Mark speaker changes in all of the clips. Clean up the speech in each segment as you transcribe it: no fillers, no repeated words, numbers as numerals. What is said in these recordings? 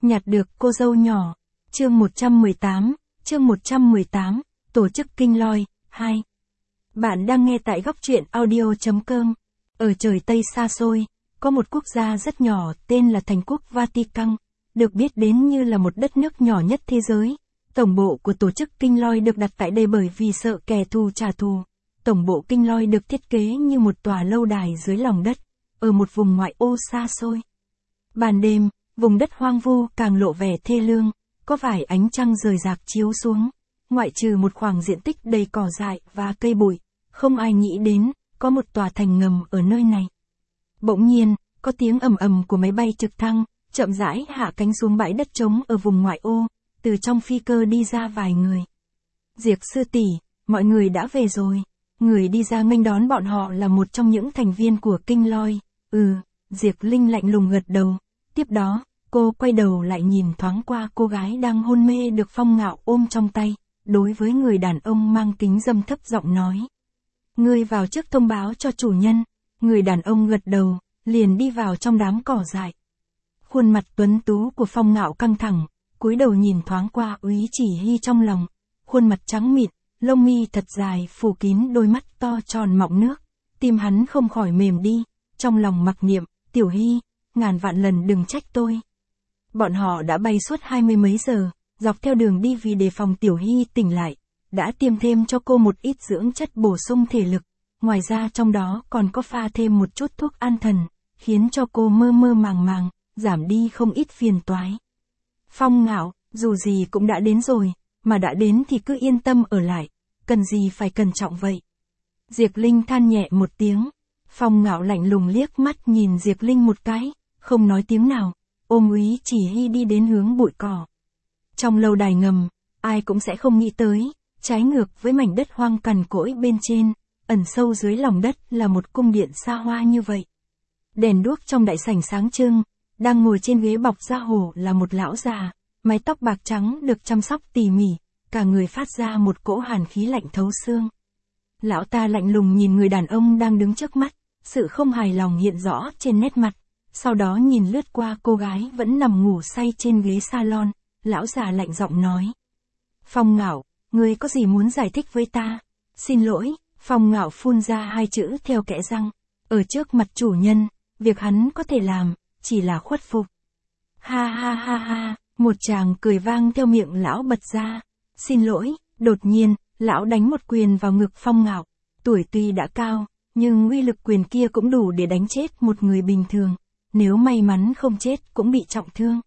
Speaker 1: Nhặt được cô dâu nhỏ. Chương 118, Tổ chức Kinh Loi, 2. Bạn đang nghe tại góc truyện audio.com. Ở trời Tây xa xôi, có một quốc gia rất nhỏ tên là Thành quốc Vatican, được biết đến như là một đất nước nhỏ nhất thế giới. Tổng bộ của tổ chức Kinh Loi được đặt tại đây bởi vì sợ kẻ thù trả thù. Tổng bộ Kinh Loi được thiết kế như một tòa lâu đài dưới lòng đất, ở một vùng ngoại ô xa xôi. Ban đêm, vùng đất hoang vu càng lộ vẻ thê lương, có vài ánh trăng rời rạc chiếu xuống. Ngoại trừ một khoảng diện tích đầy cỏ dại và cây bụi, không ai nghĩ đến, có một tòa thành ngầm ở nơi này. Bỗng nhiên, có tiếng ầm ầm của máy bay trực thăng, chậm rãi hạ cánh xuống bãi đất trống ở vùng ngoại ô, từ trong phi cơ đi ra vài người. Diệc sư tỷ, mọi người đã về rồi. Người đi ra nghênh đón bọn họ là một trong những thành viên của Kinh Loi. Diệc Linh lạnh lùng gật đầu. Tiếp đó, cô quay đầu lại nhìn thoáng qua cô gái đang hôn mê được Phong Ngạo ôm trong tay, đối với người đàn ông mang kính râm thấp giọng nói. Ngươi vào trước thông báo cho chủ nhân. Người đàn ông gật đầu, liền đi vào trong đám cỏ dại. Khuôn mặt tuấn tú của Phong Ngạo căng thẳng, cúi đầu nhìn thoáng qua Úy Chỉ Hy trong lòng. Khuôn mặt trắng mịn, lông mi thật dài phủ kín đôi mắt to tròn mọng nước. Tim hắn không khỏi mềm đi, trong lòng mặc niệm, Tiểu Hy, ngàn vạn lần đừng trách tôi. Bọn họ đã bay suốt 20 mấy giờ, dọc theo đường đi vì đề phòng Tiểu Hy tỉnh lại, đã tiêm thêm cho cô một ít dưỡng chất bổ sung thể lực. Ngoài ra trong đó còn có pha thêm một chút thuốc an thần, khiến cho cô mơ mơ màng màng, giảm đi không ít phiền toái. Phong Ngạo, dù gì cũng đã đến rồi, mà đã đến thì cứ yên tâm ở lại, cần gì phải cẩn trọng vậy. Diệc Linh than nhẹ một tiếng. Phong Ngạo lạnh lùng liếc mắt nhìn Diệc Linh một cái, không nói tiếng nào, ôm Úy Chỉ Hy đi đến hướng bụi cỏ. Trong lâu đài ngầm, ai cũng sẽ không nghĩ tới, trái ngược với mảnh đất hoang cằn cỗi bên trên, ẩn sâu dưới lòng đất là một cung điện xa hoa như vậy. Đèn đuốc trong đại sảnh sáng trưng, đang ngồi trên ghế bọc da hổ là một lão già, mái tóc bạc trắng được chăm sóc tỉ mỉ, cả người phát ra một cỗ hàn khí lạnh thấu xương. Lão ta lạnh lùng nhìn người đàn ông đang đứng trước mắt, sự không hài lòng hiện rõ trên nét mặt, sau đó nhìn lướt qua cô gái vẫn nằm ngủ say trên ghế salon, lão già lạnh giọng nói. Phong Ngạo, ngươi có gì muốn giải thích với ta? Xin lỗi, Phong Ngạo phun ra hai chữ theo kẽ răng, ở trước mặt chủ nhân, việc hắn có thể làm, chỉ là khuất phục. Ha ha ha ha, một tràng cười vang theo miệng lão bật ra. Xin lỗi, đột nhiên, lão đánh một quyền vào ngực Phong Ngạo. Tuổi tuy đã cao, nhưng uy lực quyền kia cũng đủ để đánh chết một người bình thường. Nếu may mắn không chết cũng bị trọng thương.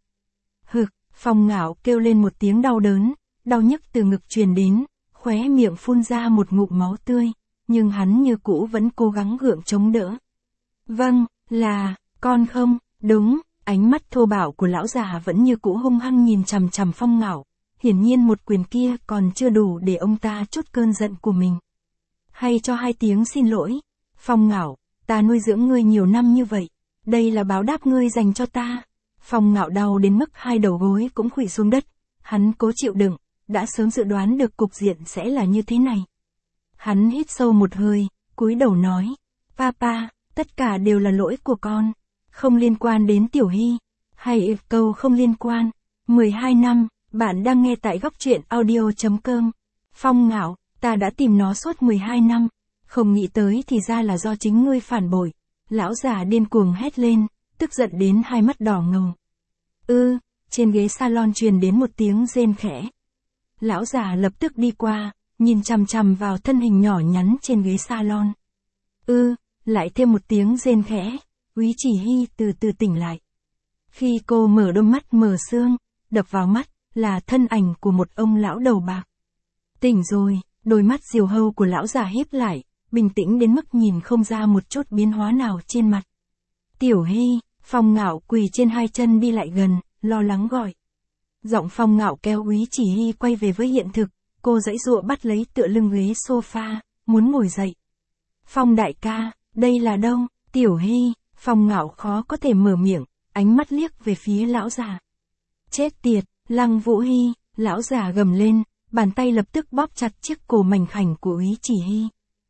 Speaker 1: Phong Ngạo kêu lên một tiếng đau đớn, đau nhức từ ngực truyền đến, khóe miệng phun ra một ngụm máu tươi, nhưng hắn như cũ vẫn cố gắng gượng chống đỡ. Vâng, là, con không, đúng, ánh mắt thô bạo của lão già vẫn như cũ hung hăng nhìn chằm chằm Phong Ngạo. Hiển nhiên một quyền kia còn chưa đủ để ông ta trút cơn giận của mình. Hay cho hai tiếng xin lỗi. Phong Ngạo, ta nuôi dưỡng ngươi nhiều năm như vậy, đây là báo đáp ngươi dành cho ta. Phong Ngạo đau đến mức hai đầu gối cũng khuỵu xuống đất, hắn cố chịu đựng, đã sớm dự đoán được cục diện sẽ là như thế này. Hắn hít sâu một hơi, cúi đầu nói, Papa, tất cả đều là lỗi của con, không liên quan đến Tiểu Hy, hay câu không liên quan. 12 năm, bạn đang nghe tại góc truyện audio.com. Phong Ngạo, ta đã tìm nó suốt 12 năm, không nghĩ tới thì ra là do chính ngươi phản bội. Lão già điên cuồng hét lên, tức giận đến hai mắt đỏ ngầu. Trên ghế salon truyền đến một tiếng rên khẽ. Lão già lập tức đi qua, nhìn chằm chằm vào thân hình nhỏ nhắn trên ghế salon. Lại thêm một tiếng rên khẽ, Úy Chỉ Hy từ từ tỉnh lại. Khi cô mở đôi mắt mờ sương, đập vào mắt là thân ảnh của một ông lão đầu bạc. Tỉnh rồi, đôi mắt diều hâu của lão già híp lại, bình tĩnh đến mức nhìn không ra một chút biến hóa nào trên mặt. Tiểu Hy, Phong Ngạo quỳ trên hai chân đi lại gần, lo lắng gọi. Giọng Phong Ngạo kéo Úy Chỉ Hy quay về với hiện thực, cô giãy giụa bắt lấy tựa lưng ghế sofa, muốn ngồi dậy. Phong đại ca, đây là đâu? Tiểu Hy, Phong Ngạo khó có thể mở miệng, ánh mắt liếc về phía lão già. Chết tiệt, Lăng Vũ Hy, lão già gầm lên, bàn tay lập tức bóp chặt chiếc cổ mảnh khảnh của Úy Chỉ Hy.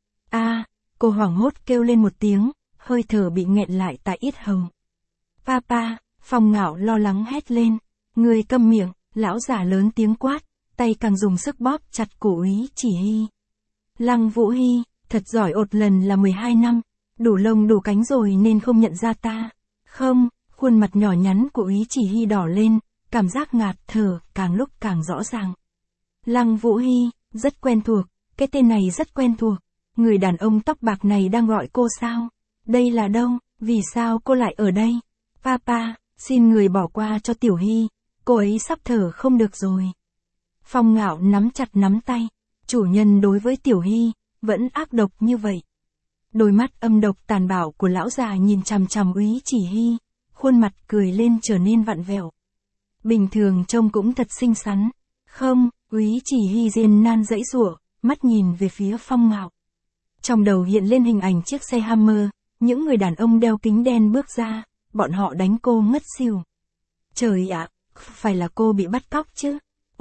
Speaker 1: Cô hoảng hốt kêu lên một tiếng, hơi thở bị nghẹn lại tại yết hầu. Papa, Phong Ngạo lo lắng hét lên. Ngươi câm miệng, lão già lớn tiếng quát, tay càng dùng sức bóp chặt cổ Úy Chỉ Hy. Lăng Vũ Hy, thật giỏi, ột lần là 12 năm, đủ lông đủ cánh rồi nên không nhận ra ta. Không, khuôn mặt nhỏ nhắn của Úy Chỉ Hy đỏ lên, cảm giác ngạt thở càng lúc càng rõ ràng. Lăng Vũ Hy, rất quen thuộc, cái tên này rất quen thuộc. Người đàn ông tóc bạc này đang gọi cô sao? Đây là đâu? Vì sao cô lại ở đây? Papa, xin người bỏ qua cho Tiểu Hy, cô ấy sắp thở không được rồi. Phong Ngạo nắm chặt nắm tay, chủ nhân đối với Tiểu Hy, vẫn ác độc như vậy. Đôi mắt âm độc tàn bạo của lão già nhìn chằm chằm Úy Chỉ Hy, khuôn mặt cười lên trở nên vặn vẹo. Bình thường trông cũng thật xinh xắn. Không, Úy Chỉ Hy rên nan giãy giụa, mắt nhìn về phía Phong Ngạo. Trong đầu hiện lên hình ảnh chiếc xe Hammer, những người đàn ông đeo kính đen bước ra, bọn họ đánh cô ngất xỉu. Trời ạ, phải là cô bị bắt cóc chứ?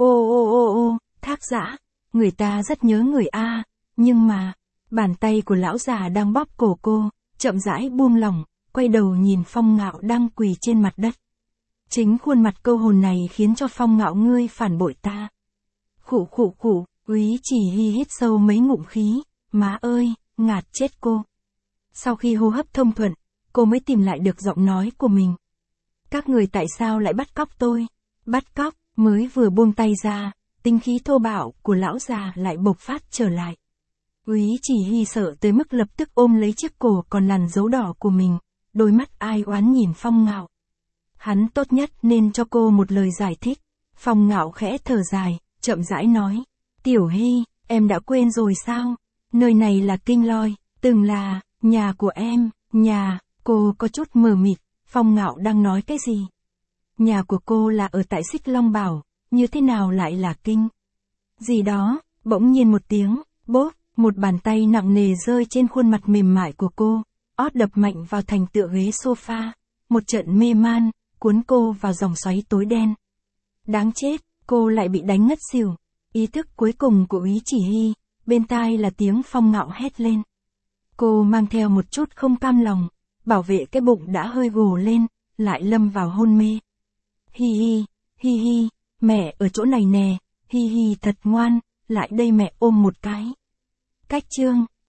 Speaker 1: Ô, Thác Giã, người ta rất nhớ người A, nhưng mà, bàn tay của lão già đang bóp cổ cô, chậm rãi buông lỏng, quay đầu nhìn Phong Ngạo đang quỳ trên mặt đất. Chính khuôn mặt câu hồn này khiến cho Phong Ngạo ngươi phản bội ta. Khụ, Úy Chỉ Hy hít sâu mấy ngụm khí, má ơi, ngạt chết cô. Sau khi hô hấp thông thuận, cô mới tìm lại được giọng nói của mình. Các người tại sao lại bắt cóc tôi? Bắt cóc, mới vừa buông tay ra, tính khí thô bạo của lão già lại bộc phát trở lại. Úy Chỉ Hy sợ tới mức lập tức ôm lấy chiếc cổ còn lằn dấu đỏ của mình, đôi mắt ai oán nhìn Phong Ngạo. Hắn tốt nhất nên cho cô một lời giải thích. Phong Ngạo khẽ thở dài, chậm rãi nói. Tiểu Hy, em đã quên rồi sao? Nơi này là Kinh Loi, từng là nhà của em. Nhà, cô có chút mờ mịt, Phong Ngạo đang nói cái gì? Nhà của cô là ở tại Xích Long Bảo, như thế nào lại là kinh? Gì đó, bỗng nhiên một tiếng, bốp, một bàn tay nặng nề rơi trên khuôn mặt mềm mại của cô, ót đập mạnh vào thành tựa ghế sofa, một trận mê man, cuốn cô vào dòng xoáy tối đen. Đáng chết, cô lại bị đánh ngất xỉu. Ý thức cuối cùng của Úy Chỉ Hy, bên tai là tiếng Phong Ngạo hét lên. Cô mang theo một chút không cam lòng, bảo vệ cái bụng đã hơi gồ lên, lại lâm vào hôn mê. Hi hi, mẹ ở chỗ này nè, hi hi thật ngoan, lại đây mẹ ôm một cái. Cách chương